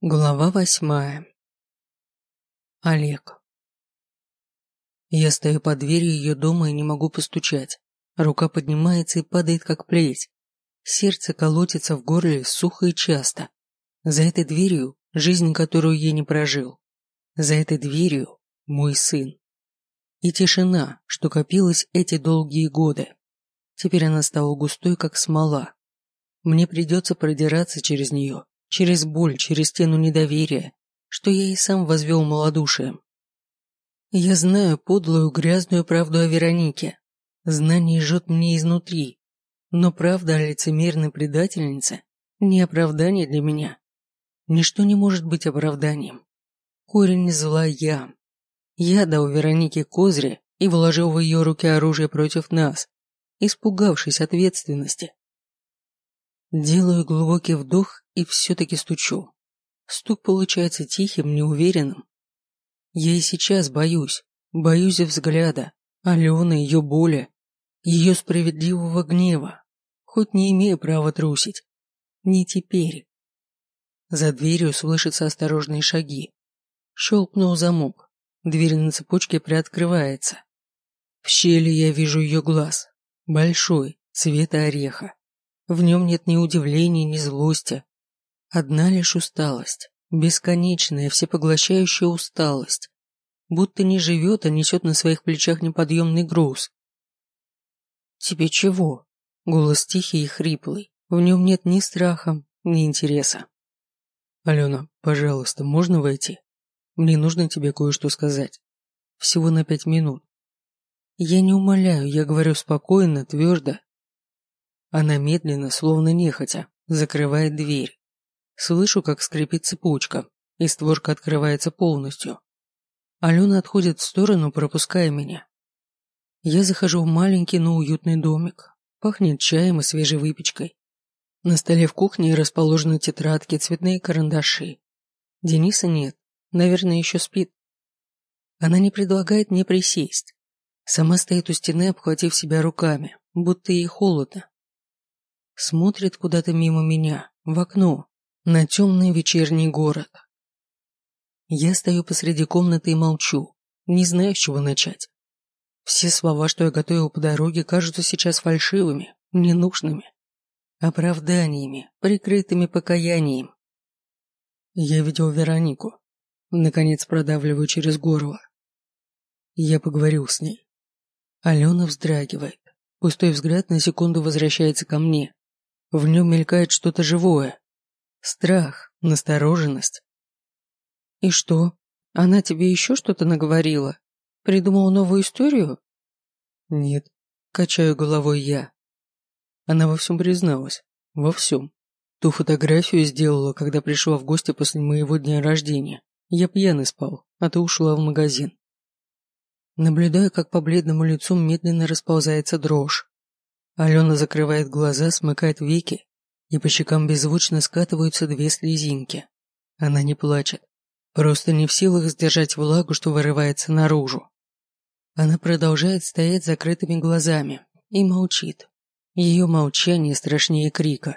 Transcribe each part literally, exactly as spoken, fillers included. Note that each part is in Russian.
Глава восьмая. Олег. Я стою под дверью ее дома и не могу постучать. Рука поднимается и падает, как плеть. Сердце колотится в горле сухо и часто. За этой дверью жизнь, которую я не прожил. За этой дверью мой сын. И тишина, что копилась эти долгие годы. Теперь она стала густой, как смола. Мне придется продираться через нее. Через боль, через стену недоверия, что я и сам возвел малодушием. Я знаю подлую, грязную правду о Веронике. Знание жжет мне изнутри. Но правда о лицемерной предательнице не оправдание для меня. Ничто не может быть оправданием. Корень зла я. Я дал Веронике козыри и вложил в ее руки оружие против нас, испугавшись ответственности. Делаю глубокий вдох и все-таки стучу. Стук получается тихим, неуверенным. Я и сейчас боюсь. Боюсь взгляда, Алены, ее боли, ее справедливого гнева. Хоть не имею права трусить. Не теперь. За дверью слышатся осторожные шаги. Щелкнул замок. Дверь на цепочке приоткрывается. В щели я вижу ее глаз. Большой, цвета ореха. В нем нет ни удивления, ни злости. Одна лишь усталость. Бесконечная, всепоглощающая усталость. Будто не живет, а несет на своих плечах неподъемный груз. «Тебе чего?» Голос тихий и хриплый. В нем нет ни страха, ни интереса. «Алена, пожалуйста, можно войти? Мне нужно тебе кое-что сказать. Всего на пять минут». Я не умоляю, я говорю спокойно, твердо. Она медленно, словно нехотя, закрывает дверь. Слышу, как скрипит цепочка, и створка открывается полностью. Алена отходит в сторону, пропуская меня. Я захожу в маленький, но уютный домик. Пахнет чаем и свежей выпечкой. На столе в кухне расположены тетрадки, цветные карандаши. Дениса нет, наверное, еще спит. Она не предлагает мне присесть. Сама стоит у стены, обхватив себя руками, будто ей холодно. Смотрит куда-то мимо меня, в окно, на темный вечерний город. Я стою посреди комнаты и молчу, не знаю, с чего начать. Все слова, что я готовил по дороге, кажутся сейчас фальшивыми, ненужными, оправданиями, прикрытыми покаянием. Я видел Веронику. Наконец продавливаю через горло. Я поговорил с ней. Алена вздрагивает. Пустой взгляд на секунду возвращается ко мне. В нем мелькает что-то живое. Страх, настороженность. «И что? Она тебе еще что-то наговорила? Придумала новую историю?» «Нет», — качаю головой я. Она во всем призналась. Во всем. Ту фотографию сделала, когда пришла в гости после моего дня рождения. Я пьяный спал, а ты ушла в магазин. Наблюдаю, как по бледному лицу медленно расползается дрожь. Алена закрывает глаза, смыкает веки, и по щекам беззвучно скатываются две слезинки. Она не плачет. Просто не в силах сдержать влагу, что вырывается наружу. Она продолжает стоять с закрытыми глазами и молчит. Ее молчание страшнее крика.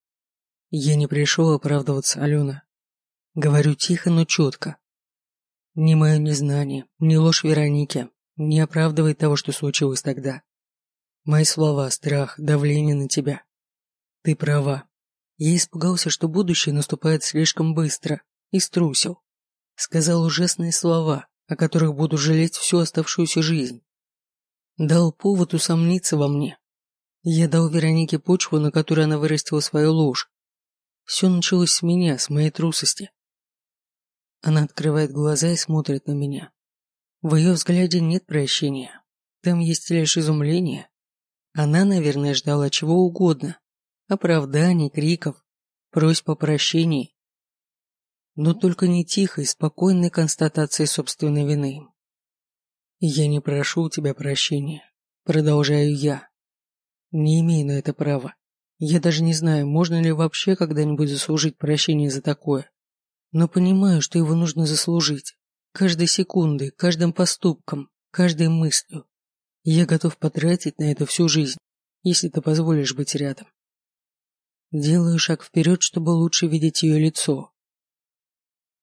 Я не пришел оправдываться, Алена. Говорю тихо, но четко. Ни мое незнание, ни ложь Вероники не оправдывает того, что случилось тогда. Мои слова, страх, давление на тебя. Ты права. Я испугался, что будущее наступает слишком быстро, и струсил. Сказал ужасные слова, о которых буду жалеть всю оставшуюся жизнь. Дал повод усомниться во мне. Я дал Веронике почву, на которой она вырастила свою ложь. Все началось с меня, с моей трусости. Она открывает глаза и смотрит на меня. В ее взгляде нет прощения. Там есть лишь изумление. Она, наверное, ждала чего угодно. Оправданий, криков, просьб о прощении. Но только не тихой, спокойной констатации собственной вины. «Я не прошу у тебя прощения», — продолжаю я. Не имею на это права. Я даже не знаю, можно ли вообще когда-нибудь заслужить прощение за такое. Но понимаю, что его нужно заслужить. Каждой секундой, каждым поступком, каждой мыслью. Я готов потратить на это всю жизнь, если ты позволишь быть рядом. Делаю шаг вперед, чтобы лучше видеть ее лицо.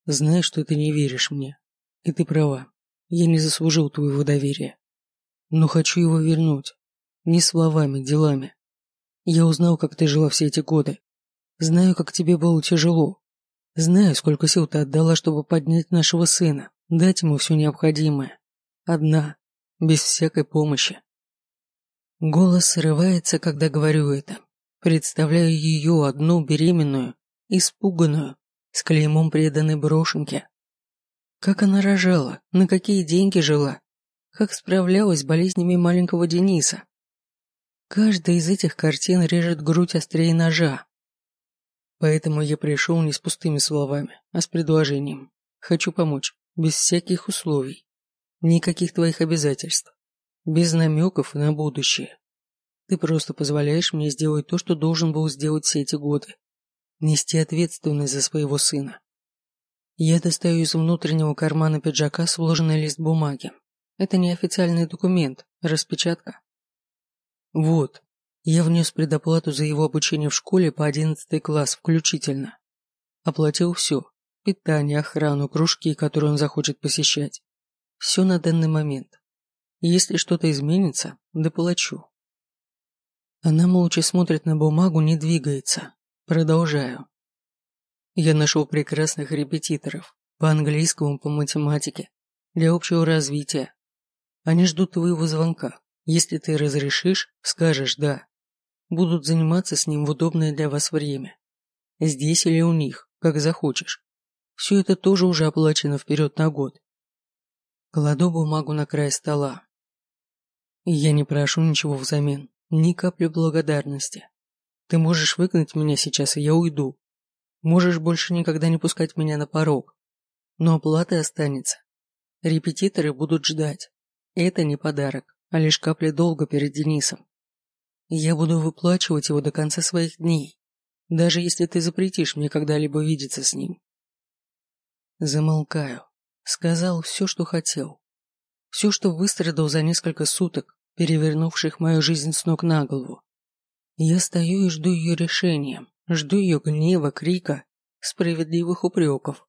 Знаю, что ты не веришь мне. И ты права. Я не заслужил твоего доверия. Но хочу его вернуть. Не словами, делами. Я узнал, как ты жила все эти годы. Знаю, как тебе было тяжело. Знаю, сколько сил ты отдала, чтобы поднять нашего сына, дать ему все необходимое. Одна, без всякой помощи. Голос срывается, когда говорю это. Представляю ее одну беременную, испуганную, с клеймом преданной брошенки. Как она рожала, на какие деньги жила, как справлялась с болезнями маленького Дениса. Каждая из этих картин режет грудь острее ножа. Поэтому я пришел не с пустыми словами, а с предложением. Хочу помочь, без всяких условий, никаких твоих обязательств, без намеков на будущее. Ты просто позволяешь мне сделать то, что должен был сделать все эти годы. Нести ответственность за своего сына. Я достаю из внутреннего кармана пиджака сложенный лист бумаги. Это не официальный документ, распечатка. Вот, я внес предоплату за его обучение в школе по одиннадцатый класс включительно. Оплатил все. Питание, охрану, кружки, которые он захочет посещать. Все на данный момент. Если что-то изменится, доплачу. Она молча смотрит на бумагу, не двигается. Продолжаю. Я нашел прекрасных репетиторов. По английскому, по математике. Для общего развития. Они ждут твоего звонка. Если ты разрешишь, скажешь «да». Будут заниматься с ним в удобное для вас время. Здесь или у них, как захочешь. Все это тоже уже оплачено вперед на год. Кладу бумагу на край стола. Я не прошу ничего взамен, ни капли благодарности. Ты можешь выгнать меня сейчас, и я уйду. Можешь больше никогда не пускать меня на порог. Но оплата останется. Репетиторы будут ждать. Это не подарок, а лишь капля долга перед Денисом. Я буду выплачивать его до конца своих дней, даже если ты запретишь мне когда-либо видеться с ним. Замолкаю. Сказал все, что хотел. Все, что выстрадал за несколько суток, перевернувших мою жизнь с ног на голову. Я стою и жду ее решения, жду ее гнева, крика, справедливых упреков.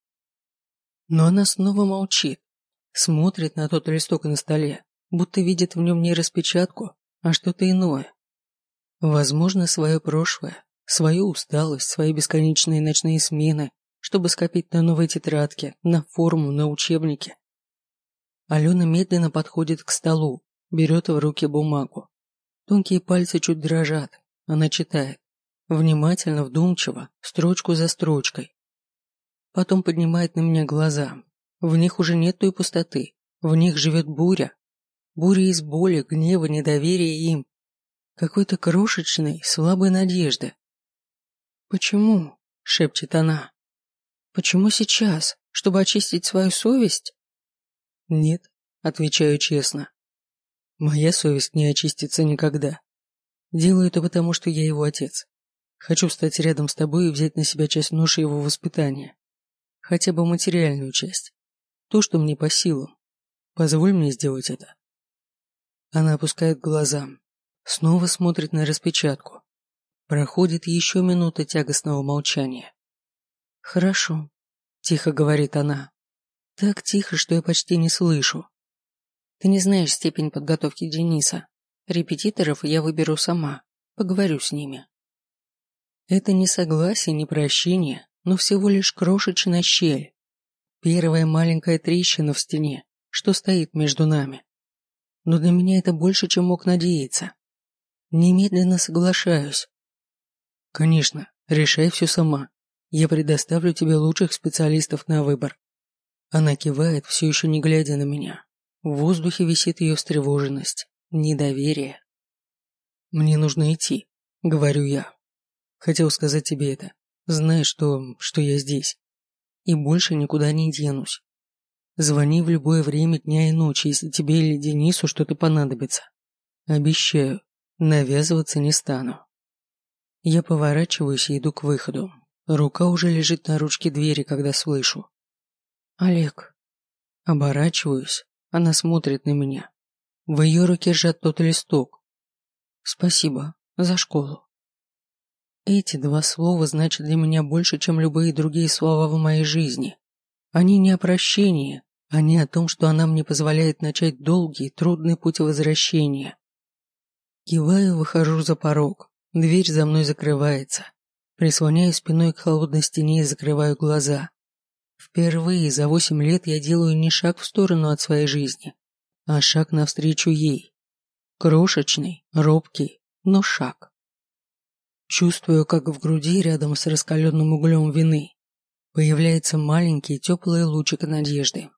Но она снова молчит, смотрит на тот листок на столе, будто видит в нем не распечатку, а что-то иное. Возможно, свое прошлое, свою усталость, свои бесконечные ночные смены, чтобы скопить на новые тетрадки, на форму, на учебники. Алена медленно подходит к столу, берет в руки бумагу. Тонкие пальцы чуть дрожат, она читает, внимательно, вдумчиво, строчку за строчкой. Потом поднимает на меня глаза. В них уже нет той пустоты, в них живет буря. Буря из боли, гнева, недоверия им. Какой-то крошечной, слабой надежды. «Почему?» – шепчет она. «Почему сейчас? Чтобы очистить свою совесть?» «Нет», – отвечаю честно. «Моя совесть не очистится никогда. Делаю это потому, что я его отец. Хочу встать рядом с тобой и взять на себя часть ноши его воспитания. Хотя бы материальную часть. То, что мне по силам. Позволь мне сделать это». Она опускает глаза. Снова смотрит на распечатку. Проходит еще минута тягостного молчания. «Хорошо», – тихо говорит она. Так тихо, что я почти не слышу. «Ты не знаешь степень подготовки Дениса. Репетиторов я выберу сама. Поговорю с ними». Это не согласие, не прощение, но всего лишь крошечная щель. Первая маленькая трещина в стене, что стоит между нами. Но для меня это больше, чем мог надеяться. Немедленно соглашаюсь. Конечно, решай все сама. Я предоставлю тебе лучших специалистов на выбор. Она кивает, все еще не глядя на меня. В воздухе висит ее встревоженность, недоверие. Мне нужно идти, говорю я. Хотел сказать тебе это. Знаешь, что, что я здесь. И больше никуда не денусь. Звони в любое время дня и ночи, если тебе или Денису что-то понадобится. Обещаю, навязываться не стану. Я поворачиваюсь и иду к выходу. Рука уже лежит на ручке двери, когда слышу. «Олег». Оборачиваюсь, она смотрит на меня. В ее руке сжат тот листок. «Спасибо за школу». Эти два слова значат для меня больше, чем любые другие слова в моей жизни. Они не о прощении, они о том, что она мне позволяет начать долгий, трудный путь возвращения. Киваю, выхожу за порог. Дверь за мной закрывается. Прислоняю спиной к холодной стене и закрываю глаза. Впервые за восемь лет я делаю не шаг в сторону от своей жизни, а шаг навстречу ей. Крошечный, робкий, но шаг. Чувствую, как в груди рядом с раскаленным углем вины появляется маленький теплый лучик надежды.